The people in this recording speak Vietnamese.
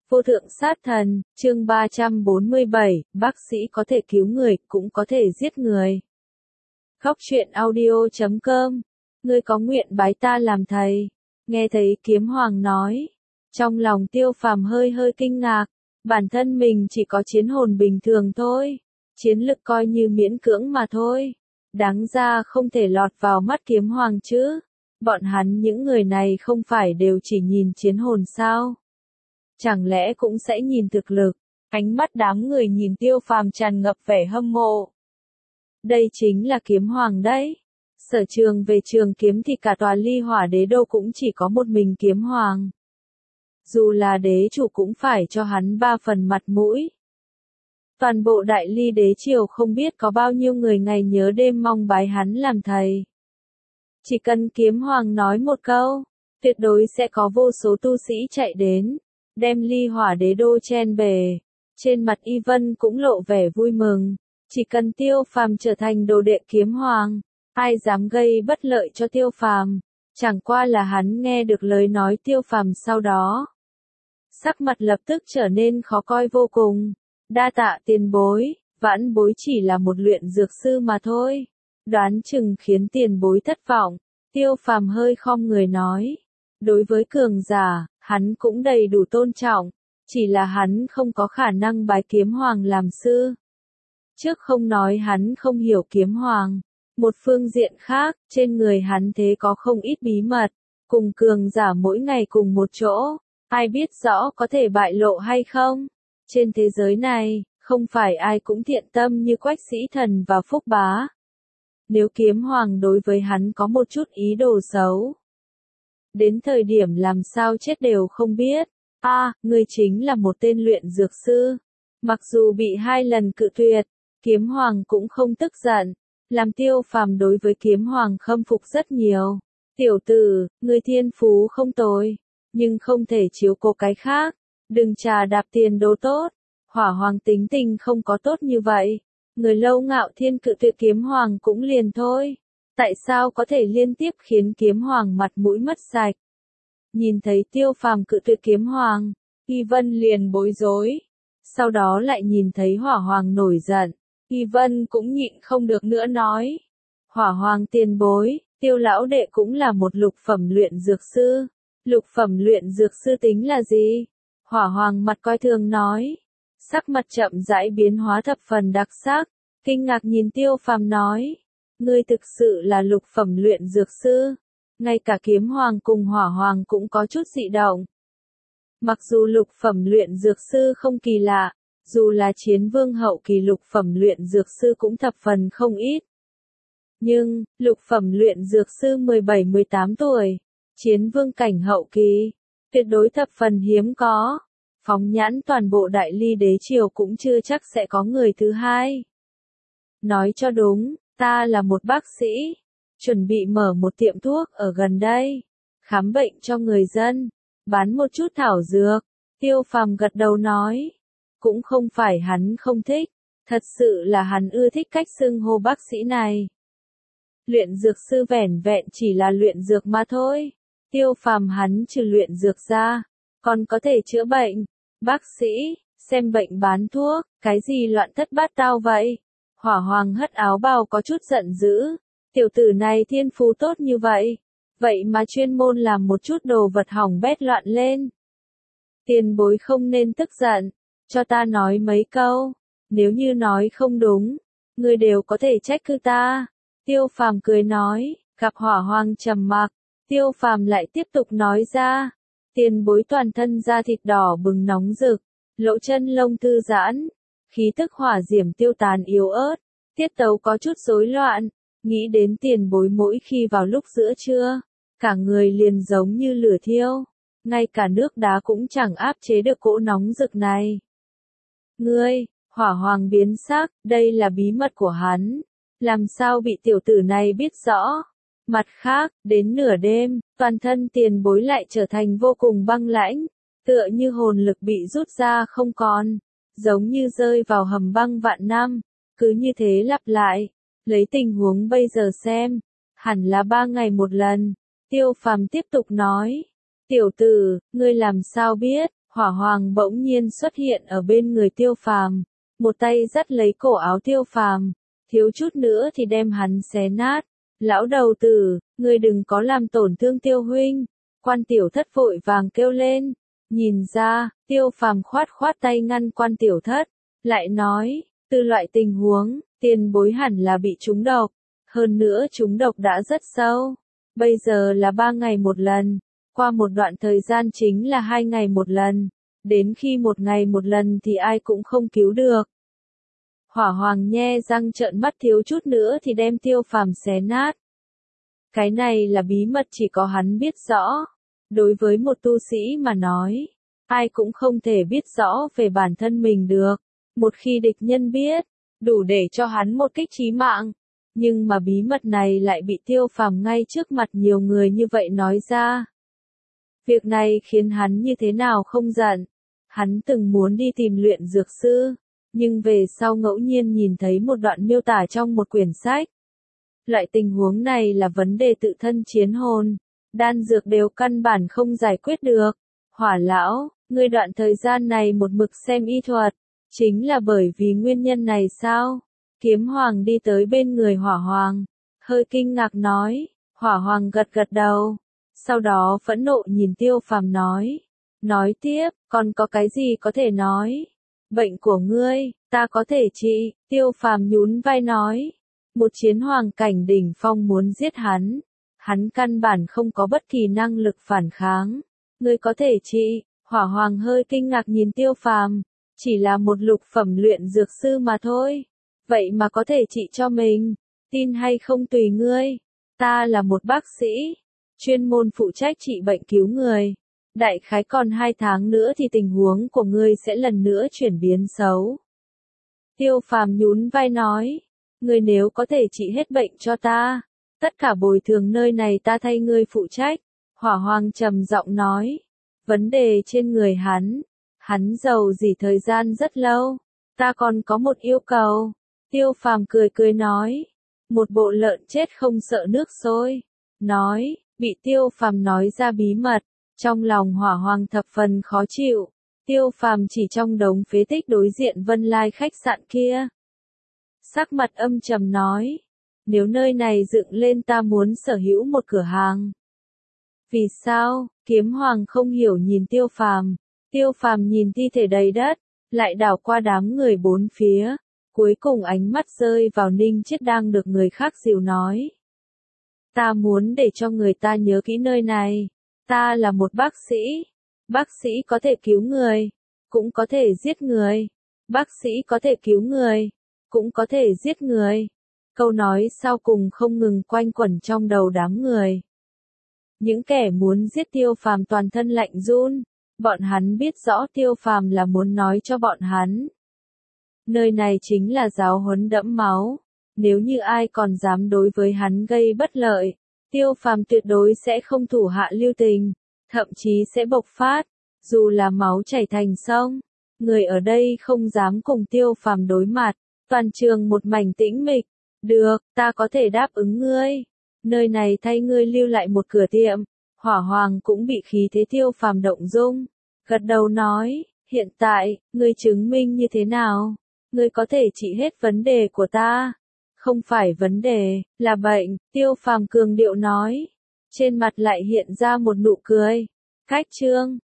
Vô thượng sát thần, chương 347, bác sĩ có thể cứu người, cũng có thể giết người. Khóc chuyện audio.com, ngươi có nguyện bái ta làm thầy. Nghe thấy Kiếm Hoàng nói, trong lòng Tiêu Phàm hơi kinh ngạc, bản thân mình chỉ có chiến hồn bình thường thôi, chiến lực coi như miễn cưỡng mà thôi, đáng ra không thể lọt vào mắt Kiếm Hoàng chứ. Bọn hắn những người này không phải đều chỉ nhìn chiến hồn sao? Chẳng lẽ cũng sẽ nhìn thực lực? Ánh mắt đám người nhìn Tiêu Phàm tràn ngập vẻ hâm mộ. Đây chính là Kiếm Hoàng đấy. Sở trường về trường kiếm thì cả tòa Ly Hỏa Đế Đô cũng chỉ có một mình Kiếm Hoàng. Dù là đế chủ cũng phải cho hắn 3 phần mặt mũi. Toàn bộ Đại Ly Đế Triều không biết có bao nhiêu người ngày nhớ đêm mong bái hắn làm thầy. Chỉ cần Kiếm Hoàng nói một câu, tuyệt đối sẽ có vô số tu sĩ chạy đến, đem Ly Hỏa Đế Đô chen bề. Trên mặt Y Vân cũng lộ vẻ vui mừng, chỉ cần Tiêu Phàm trở thành đồ đệ Kiếm Hoàng, ai dám gây bất lợi cho Tiêu Phàm. Chẳng qua là hắn nghe được lời nói Tiêu Phàm sau đó, sắc mặt lập tức trở nên khó coi vô cùng. Đa tạ tiền bối, vãn bối chỉ là một luyện dược sư mà thôi. Đoán chừng khiến tiền bối thất vọng, Tiêu Phàm hơi khom người nói. Đối với cường giả, hắn cũng đầy đủ tôn trọng, chỉ là hắn không có khả năng bái Kiếm Hoàng làm sư. Trước không nói hắn không hiểu Kiếm Hoàng, một phương diện khác, trên người hắn thế có không ít bí mật, cùng cường giả mỗi ngày cùng một chỗ, ai biết rõ có thể bại lộ hay không. Trên thế giới này, không phải ai cũng thiện tâm như Quách Sĩ Thần và Phúc Bá. Nếu Kiếm Hoàng đối với hắn có một chút ý đồ xấu, đến thời điểm làm sao chết đều không biết. Ngươi chính là một tên luyện dược sư. Mặc dù bị 2 lần cự tuyệt, Kiếm Hoàng cũng không tức giận, làm Tiêu Phàm đối với Kiếm Hoàng khâm phục rất nhiều. Tiểu tử, ngươi thiên phú không tồi, nhưng không thể chiếu cố cái khác, đừng trà đạp tiền đồ tốt. Hỏa Hoàng tính tình không có tốt như vậy, người Lâu Ngạo Thiên cự tuyệt Kiếm Hoàng cũng liền thôi. Tại sao có thể liên tiếp khiến Kiếm Hoàng mặt mũi mất sạch? Nhìn thấy Tiêu Phàm cự tuyệt Kiếm Hoàng, Y Vân liền bối rối. Sau đó lại nhìn thấy Hỏa Hoàng nổi giận, Y Vân cũng nhịn không được nữa nói. Hỏa Hoàng tiền bối, Tiêu lão đệ cũng là một lục phẩm luyện dược sư. Lục phẩm luyện dược sư tính là gì? Hỏa Hoàng mặt coi thường nói. Sắc mặt chậm rãi biến hóa thập phần đặc sắc, kinh ngạc nhìn Tiêu Phàm nói. Ngươi thực sự là lục phẩm luyện dược sư. Ngay cả Kiếm Hoàng cùng Hỏa Hoàng cũng có chút dị động. Mặc dù lục phẩm luyện dược sư không kỳ lạ, dù là chiến vương hậu kỳ lục phẩm luyện dược sư cũng thập phần không ít. Nhưng, lục phẩm luyện dược sư 17-18 tuổi, chiến vương cảnh hậu kỳ, tuyệt đối thập phần hiếm có. Phóng nhãn toàn bộ Đại Ly Đế Triều cũng chưa chắc sẽ có người thứ hai. Nói cho đúng, ta là một bác sĩ, chuẩn bị mở một tiệm thuốc ở gần đây, khám bệnh cho người dân, bán một chút thảo dược. Tiêu Phàm gật đầu nói, cũng không phải hắn không thích, thật sự là hắn ưa thích cách xưng hô bác sĩ này. Luyện dược sư vẻn vẹn chỉ là luyện dược mà thôi. Tiêu Phàm hắn trừ luyện dược ra, còn có thể chữa bệnh. Bác sĩ, xem bệnh bán thuốc, cái gì loạn thất bát tao vậy? Hỏa Hoàng hất áo bào có chút giận dữ. Tiểu tử này thiên phú tốt như vậy, vậy mà chuyên môn làm một chút đồ vật hỏng bét loạn lên. Tiền bối không nên tức giận, cho ta nói mấy câu, nếu như nói không đúng, người đều có thể trách cứ ta. Tiêu Phàm cười nói, gặp Hỏa Hoàng trầm mặc, Tiêu Phàm lại tiếp tục nói ra. Tiền bối toàn thân da thịt đỏ bừng nóng rực, lỗ chân lông thư giãn, khí tức hỏa diễm tiêu tán yếu ớt, tiết tấu có chút rối loạn. Nghĩ đến tiền bối mỗi khi vào lúc giữa trưa, cả người liền giống như lửa thiêu, ngay cả nước đá cũng chẳng áp chế được cỗ nóng rực này. Ngươi, Hỏa Hoàng biến sắc, đây là bí mật của hắn, làm sao bị tiểu tử này biết rõ? Mặt khác, đến nửa đêm, toàn thân tiền bối lại trở thành vô cùng băng lãnh, tựa như hồn lực bị rút ra không còn, giống như rơi vào hầm băng vạn năm, cứ như thế lặp lại. Lấy tình huống bây giờ xem, hẳn là 3 ngày một lần. Tiêu Phàm tiếp tục nói, tiểu tử, ngươi làm sao biết? Hỏa Hoàng bỗng nhiên xuất hiện ở bên người Tiêu Phàm, một tay dắt lấy cổ áo Tiêu Phàm, thiếu chút nữa thì đem hắn xé nát. Lão đầu tử, ngươi đừng có làm tổn thương Tiêu huynh. Quan Tiểu Thất vội vàng kêu lên. Nhìn ra, Tiêu Phàm khoát khoát tay ngăn Quan Tiểu Thất, lại nói, từ loại tình huống, tiền bối hẳn là bị trúng độc, hơn nữa trúng độc đã rất sâu. Bây giờ là 3 ngày một lần, qua một đoạn thời gian chính là 2 ngày một lần, đến khi 1 ngày một lần thì ai cũng không cứu được. Hỏa Hoàng nhe răng trợn mắt thiếu chút nữa thì đem Tiêu Phàm xé nát. Cái này là bí mật chỉ có hắn biết rõ. Đối với một tu sĩ mà nói, ai cũng không thể biết rõ về bản thân mình được. Một khi địch nhân biết, đủ để cho hắn một kích chí mạng. Nhưng mà bí mật này lại bị Tiêu Phàm ngay trước mặt nhiều người như vậy nói ra. Việc này khiến hắn như thế nào không giận. Hắn từng muốn đi tìm luyện dược sư, nhưng về sau ngẫu nhiên nhìn thấy một đoạn miêu tả trong một quyển sách. Loại tình huống này là vấn đề tự thân chiến hồn, đan dược đều căn bản không giải quyết được. Hỏa lão, ngươi đoạn thời gian này một mực xem y thuật, chính là bởi vì nguyên nhân này sao? Kiếm Hoàng đi tới bên người Hỏa Hoàng, hơi kinh ngạc nói. Hỏa Hoàng gật gật đầu, sau đó phẫn nộ nhìn Tiêu Phàm nói tiếp, còn có cái gì có thể nói? Bệnh của ngươi, ta có thể trị. Tiêu Phàm nhún vai nói, một chiến hoàng cảnh đỉnh phong muốn giết hắn, hắn căn bản không có bất kỳ năng lực phản kháng. Ngươi có thể trị? Hỏa Hoàng hơi kinh ngạc nhìn Tiêu Phàm, chỉ là một lục phẩm luyện dược sư mà thôi, vậy mà có thể trị cho mình, tin hay không tùy ngươi. Ta là một bác sĩ, chuyên môn phụ trách trị bệnh cứu người. Đại khái còn 2 tháng nữa thì tình huống của ngươi sẽ lần nữa chuyển biến xấu. Tiêu Phàm nhún vai nói, ngươi nếu có thể trị hết bệnh cho ta, tất cả bồi thường nơi này ta thay ngươi phụ trách. Hỏa Hoàng trầm giọng nói, vấn đề trên người hắn giàu gì thời gian rất lâu, ta còn có một yêu cầu. Tiêu Phàm cười cười nói, một bộ lợn chết không sợ nước sôi. Nói, bị Tiêu Phàm nói ra bí mật, trong lòng Hỏa Hoàng thập phần khó chịu. Tiêu Phàm chỉ trong đống phế tích đối diện Vân Lai khách sạn kia. Sắc mặt âm trầm nói, nếu nơi này dựng lên ta muốn sở hữu một cửa hàng. Vì sao? Kiếm Hoàng không hiểu nhìn Tiêu Phàm. Tiêu Phàm nhìn thi thể đầy đất, lại đảo qua đám người bốn phía, cuối cùng ánh mắt rơi vào Ninh Chiết đang được người khác dìu nói. Ta muốn để cho người ta nhớ kỹ nơi này. Ta là một bác sĩ. Bác sĩ có thể cứu người, cũng có thể giết người. Bác sĩ có thể cứu người, cũng có thể giết người. Câu nói sau cùng không ngừng quanh quẩn trong đầu đám người. Những kẻ muốn giết Tiêu Phàm toàn thân lạnh run, bọn hắn biết rõ Tiêu Phàm là muốn nói cho bọn hắn. Nơi này chính là giáo huấn đẫm máu, nếu như ai còn dám đối với hắn gây bất lợi, Tiêu Phàm tuyệt đối sẽ không thủ hạ lưu tình, thậm chí sẽ bộc phát, dù là máu chảy thành sông. Người ở đây không dám cùng Tiêu Phàm đối mặt, toàn trường một mảnh tĩnh mịch. Được, ta có thể đáp ứng ngươi. Nơi này thay ngươi lưu lại một cửa tiệm. Hỏa Hoàng cũng bị khí thế Tiêu Phàm động dung, gật đầu nói, hiện tại, ngươi chứng minh như thế nào? Ngươi có thể trị hết vấn đề của ta. Không phải vấn đề, là bệnh. Tiêu Phàm cường điệu nói. Trên mặt lại hiện ra một nụ cười. Khách trương,